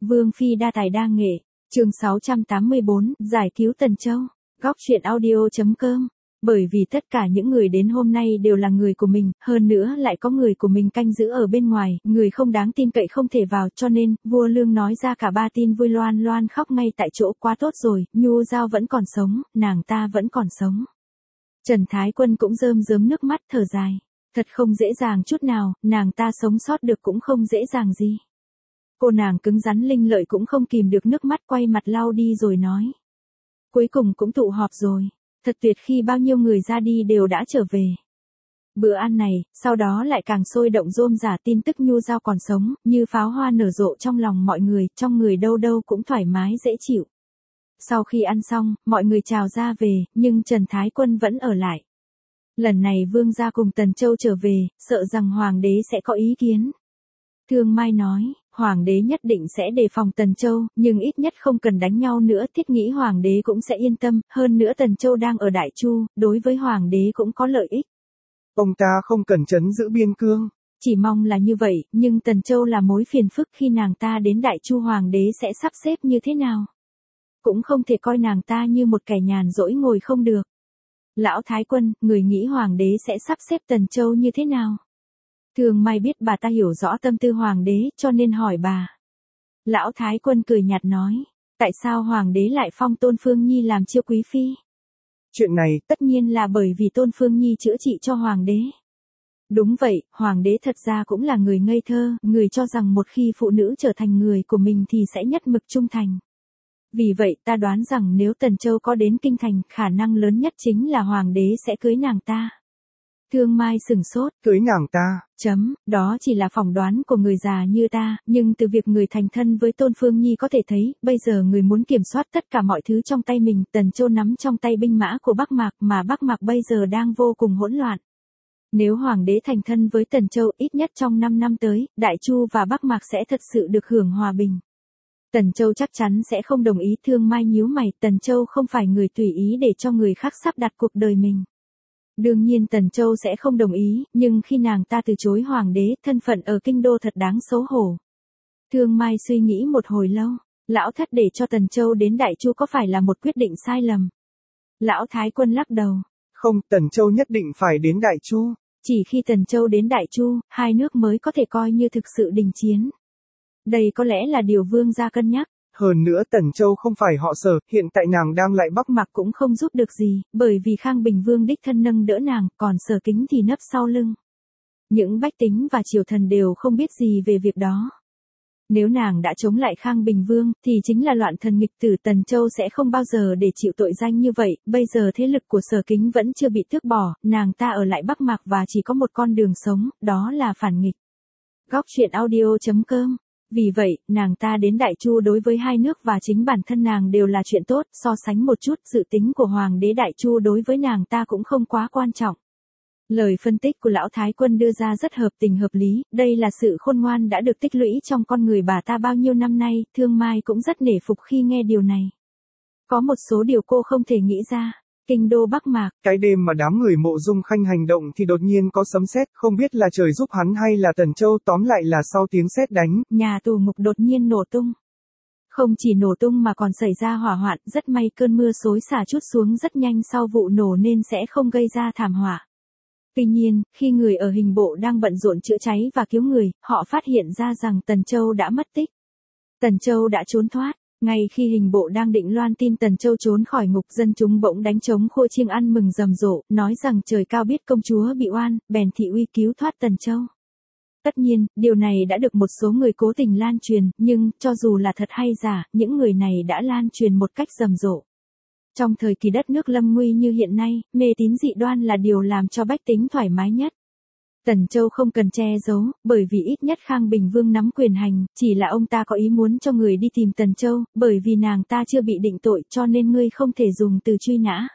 Vương phi đa tài đa nghệ, chương 684, giải cứu Tần Châu, góc truyện audio.com. Bởi vì tất cả những người đến hôm nay đều là người của mình, hơn nữa lại có người của mình canh giữ ở bên ngoài, người không đáng tin cậy không thể vào, cho nên, vua Lương nói ra cả ba tin vui, loan loan khóc ngay tại chỗ. Quá tốt rồi, Nhu Giao vẫn còn sống, nàng ta vẫn còn sống. Trần Thái Quân cũng rơm rớm nước mắt thở dài. Thật không dễ dàng chút nào, nàng ta sống sót được cũng không dễ dàng gì. Cô nàng cứng rắn linh lợi cũng không kìm được nước mắt, quay mặt lau đi rồi nói. Cuối cùng cũng tụ họp rồi. Thật tuyệt khi bao nhiêu người ra đi đều đã trở về. Bữa ăn này, sau đó lại càng sôi động rôm rả tin tức Nhu Giao còn sống, như pháo hoa nở rộ trong lòng mọi người, trong người đâu đâu cũng thoải mái dễ chịu. Sau khi ăn xong, mọi người chào ra về, nhưng Trần Thái Quân vẫn ở lại. Lần này vương gia cùng Tần Châu trở về, sợ rằng hoàng đế sẽ có ý kiến. Thương Mai nói, hoàng đế nhất định sẽ đề phòng Tần Châu, nhưng ít nhất không cần đánh nhau nữa, thiết nghĩ hoàng đế cũng sẽ yên tâm, hơn nữa Tần Châu đang ở Đại Chu, đối với hoàng đế cũng có lợi ích. Ông ta không cần trấn giữ biên cương. Chỉ mong là như vậy, nhưng Tần Châu là mối phiền phức, khi nàng ta đến Đại Chu hoàng đế sẽ sắp xếp như thế nào? Cũng không thể coi nàng ta như một kẻ nhàn rỗi ngồi không được. Lão Thái Quân, người nghĩ hoàng đế sẽ sắp xếp Tần Châu như thế nào? Thường Mai biết bà ta hiểu rõ tâm tư hoàng đế, cho nên hỏi bà. Lão Thái Quân cười nhạt nói, tại sao hoàng đế lại phong Tôn Phương Nhi làm chiêu quý phi? Chuyện này, tất nhiên là bởi vì Tôn Phương Nhi chữa trị cho hoàng đế. Đúng vậy, hoàng đế thật ra cũng là người ngây thơ, người cho rằng một khi phụ nữ trở thành người của mình thì sẽ nhất mực trung thành. Vì vậy ta đoán rằng nếu Tần Châu có đến kinh thành, khả năng lớn nhất chính là hoàng đế sẽ cưới nàng ta. Thương Mai sửng sốt, cưới nàng ta. Đó chỉ là phỏng đoán của người già như ta, nhưng từ việc người thành thân với Tôn Phương Nhi có thể thấy, bây giờ người muốn kiểm soát tất cả mọi thứ trong tay mình, Tần Châu nắm trong tay binh mã của Bắc Mạc, mà Bắc Mạc bây giờ đang vô cùng hỗn loạn. Nếu hoàng đế thành thân với Tần Châu, ít nhất trong 5 năm tới, Đại Chu và Bắc Mạc sẽ thật sự được hưởng hòa bình. Tần Châu chắc chắn sẽ không đồng ý. Thương Mai nhíu mày, Tần Châu không phải người tùy ý để cho người khác sắp đặt cuộc đời mình. Đương nhiên Tần Châu sẽ không đồng ý, nhưng khi nàng ta từ chối hoàng đế, thân phận ở kinh đô thật đáng xấu hổ. Thương Mai suy nghĩ một hồi lâu, lão thất để cho Tần Châu đến Đại Chu có phải là một quyết định sai lầm? Lão Thái Quân lắc đầu. Không, Tần Châu nhất định phải đến Đại Chu. Chỉ khi Tần Châu đến Đại Chu, hai nước mới có thể coi như thực sự đình chiến. Đây có lẽ là điều vương gia cân nhắc. Hơn nữa Tần Châu không phải họ Sở, hiện tại nàng đang lại Bắc Mạc cũng không giúp được gì, bởi vì Khang Bình Vương đích thân nâng đỡ nàng, còn Sở Kính thì nấp sau lưng. Những bách tính và triều thần đều không biết gì về việc đó. Nếu nàng đã chống lại Khang Bình Vương, thì chính là loạn thần nghịch tử, Tần Châu sẽ không bao giờ để chịu tội danh như vậy. Bây giờ thế lực của Sở Kính vẫn chưa bị tước bỏ, nàng ta ở lại Bắc Mạc và chỉ có một con đường sống, đó là phản nghịch. Góc truyện audio.com. Vì vậy, nàng ta đến Đại Chu đối với hai nước và chính bản thân nàng đều là chuyện tốt, so sánh một chút, dự tính của hoàng đế Đại Chu đối với nàng ta cũng không quá quan trọng. Lời phân tích của lão Thái Quân đưa ra rất hợp tình hợp lý, đây là sự khôn ngoan đã được tích lũy trong con người bà ta bao nhiêu năm nay, Thương Mai cũng rất nể phục khi nghe điều này. Có một số điều cô không thể nghĩ ra. Kinh đô Bắc Mạc. Cái đêm mà đám người Mộ Dung Khanh hành động thì đột nhiên có sấm sét, không biết là trời giúp hắn hay là Tần Châu, tóm lại là sau tiếng sét đánh, nhà tù ngục đột nhiên nổ tung. Không chỉ nổ tung mà còn xảy ra hỏa hoạn, rất may cơn mưa xối xả trút xuống rất nhanh sau vụ nổ nên sẽ không gây ra thảm họa. Tuy nhiên, khi người ở hình bộ đang bận rộn chữa cháy và cứu người, họ phát hiện ra rằng Tần Châu đã mất tích. Tần Châu đã trốn thoát. Ngay khi hình bộ đang định loan tin Tần Châu trốn khỏi ngục, dân chúng bỗng đánh trống khua chiêng ăn mừng rầm rộ, nói rằng trời cao biết công chúa bị oan, bèn thị uy cứu thoát Tần Châu. Tất nhiên, điều này đã được một số người cố tình lan truyền, nhưng, cho dù là thật hay giả, những người này đã lan truyền một cách rầm rộ. Trong thời kỳ đất nước lâm nguy như hiện nay, mê tín dị đoan là điều làm cho bách tính thoải mái nhất. Tần Châu không cần che giấu, bởi vì ít nhất Khang Bình Vương nắm quyền hành, chỉ là ông ta có ý muốn cho người đi tìm Tần Châu, bởi vì nàng ta chưa bị định tội cho nên ngươi không thể dùng từ truy nã.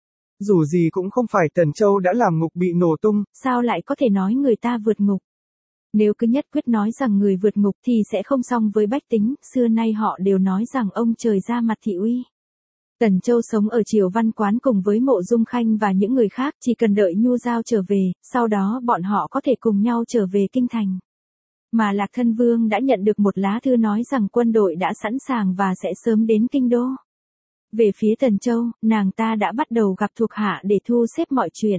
Dù gì cũng không phải Tần Châu đã làm ngục bị nổ tung, sao lại có thể nói người ta vượt ngục? Nếu cứ nhất quyết nói rằng người vượt ngục thì sẽ không xong với bách tính, xưa nay họ đều nói rằng ông trời ra mặt thị uy. Tần Châu sống ở Triều Văn Quán cùng với Mộ Dung Khanh và những người khác, chỉ cần đợi Nhu Giao trở về, sau đó bọn họ có thể cùng nhau trở về kinh thành. Mà Lạc Thân Vương đã nhận được một lá thư nói rằng quân đội đã sẵn sàng và sẽ sớm đến kinh đô. Về phía Tần Châu, nàng ta đã bắt đầu gặp thuộc hạ để thu xếp mọi chuyện.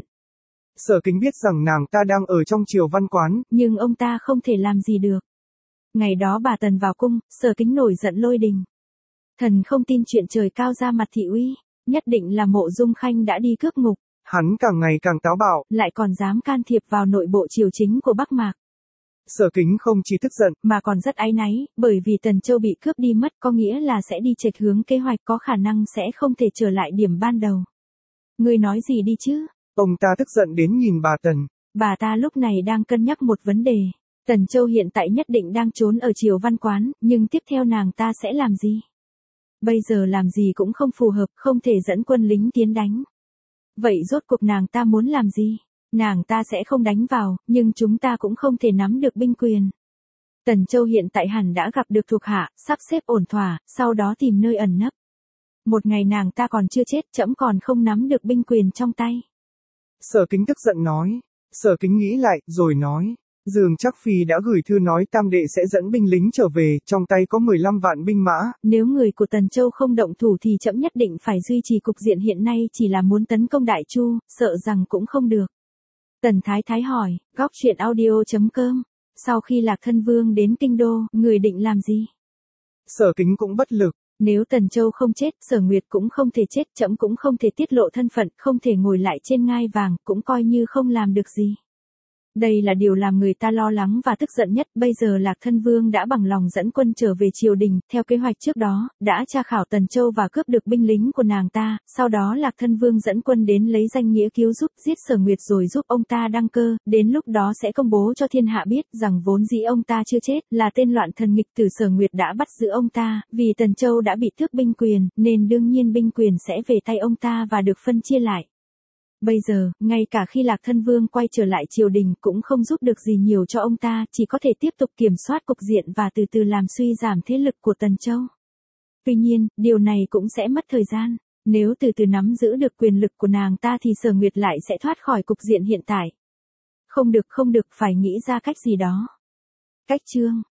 Sở Kính biết rằng nàng ta đang ở trong triều văn quán, nhưng ông ta không thể làm gì được. Ngày đó bà Tần vào cung, Sở Kính nổi giận lôi đình. Thần không tin chuyện trời cao ra mặt thị uy, nhất định là Mộ Dung Khanh đã đi cướp ngục. Hắn càng ngày càng táo bạo, lại còn dám can thiệp vào nội bộ triều chính của Bắc Mạc. Sở Kính không chỉ tức giận, mà còn rất áy náy, bởi vì Tần Châu bị cướp đi mất có nghĩa là sẽ đi chệch hướng kế hoạch, có khả năng sẽ không thể trở lại điểm ban đầu. Ngươi nói gì đi chứ? Ông ta tức giận đến nhìn bà Tần. Bà ta lúc này đang cân nhắc một vấn đề. Tần Châu hiện tại nhất định đang trốn ở triều văn quán, nhưng tiếp theo nàng ta sẽ làm gì? Bây giờ làm gì cũng không phù hợp, không thể dẫn quân lính tiến đánh. Vậy rốt cuộc nàng ta muốn làm gì? Nàng ta sẽ không đánh vào, nhưng chúng ta cũng không thể nắm được binh quyền. Tần Châu hiện tại hẳn đã gặp được thuộc hạ, sắp xếp ổn thỏa, sau đó tìm nơi ẩn nấp. Một ngày nàng ta còn chưa chết, trẫm còn không nắm được binh quyền trong tay. Sở Kính tức giận nói. Sở Kính nghĩ lại, rồi nói. Dương Trác Phi đã gửi thư nói Tam Đệ sẽ dẫn binh lính trở về, trong tay có 15 vạn binh mã. Nếu người của Tần Châu không động thủ thì trẫm nhất định phải duy trì cục diện hiện nay, chỉ là muốn tấn công Đại Chu, sợ rằng cũng không được. Tần Thái Thái hỏi, góc truyện audio.com. Sau khi Lạc Thân Vương đến kinh đô, người định làm gì? Sở Kính cũng bất lực. Nếu Tần Châu không chết, Sở Nguyệt cũng không thể chết, trẫm cũng không thể tiết lộ thân phận, không thể ngồi lại trên ngai vàng, cũng coi như không làm được gì. Đây là điều làm người ta lo lắng và tức giận nhất. Bây giờ Lạc Thân Vương đã bằng lòng dẫn quân trở về triều đình, theo kế hoạch trước đó, đã tra khảo Tần Châu và cướp được binh lính của nàng ta, sau đó Lạc Thân Vương dẫn quân đến lấy danh nghĩa cứu giúp, giết Sở Nguyệt rồi giúp ông ta đăng cơ, đến lúc đó sẽ công bố cho thiên hạ biết rằng vốn dĩ ông ta chưa chết, là tên loạn thần nghịch tử Sở Nguyệt đã bắt giữ ông ta, vì Tần Châu đã bị tước binh quyền, nên đương nhiên binh quyền sẽ về tay ông ta và được phân chia lại. Bây giờ, ngay cả khi Lạc Thân Vương quay trở lại triều đình cũng không giúp được gì nhiều cho ông ta, chỉ có thể tiếp tục kiểm soát cục diện và từ từ làm suy giảm thế lực của Tần Châu. Tuy nhiên, điều này cũng sẽ mất thời gian. Nếu từ từ nắm giữ được quyền lực của nàng ta thì Sở Nguyệt lại sẽ thoát khỏi cục diện hiện tại. Không được, phải nghĩ ra cách gì đó. Cách chương